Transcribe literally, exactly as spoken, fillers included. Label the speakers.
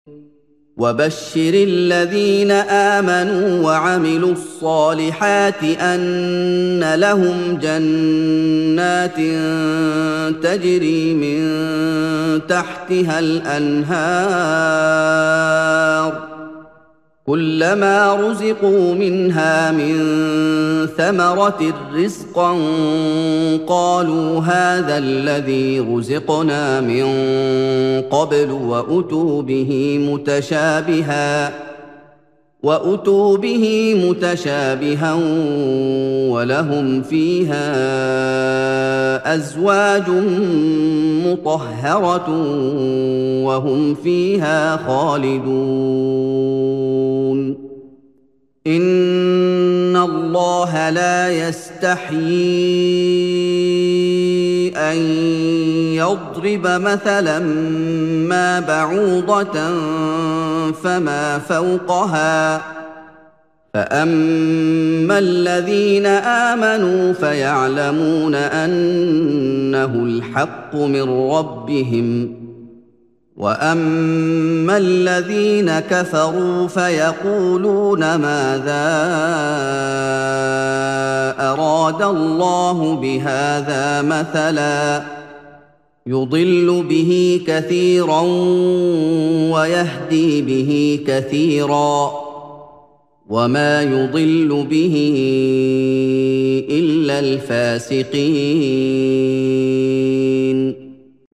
Speaker 1: وبشر الذين آمنوا وعملوا الصالحات أن لهم جنات تجري من تحتها الأنهار كلما رزقوا منها من ثمرة رزقا قالوا هذا الذي رزقنا من قبل وأتوا به متشابها وأتوا به متشابها ولهم فيها أزواج مطهرة وهم فيها خالدون إن الله لا يستحيي أن يضرب مثلا ما بعوضة فما فوقها فأما الذين آمنوا فيعلمون أنه الحق من ربهم وأما الذين كفروا فيقولون ماذا أراد الله بهذا مثلا يضل به كثيرا ويهدي به كثيرا وما يضل به إلا الفاسقين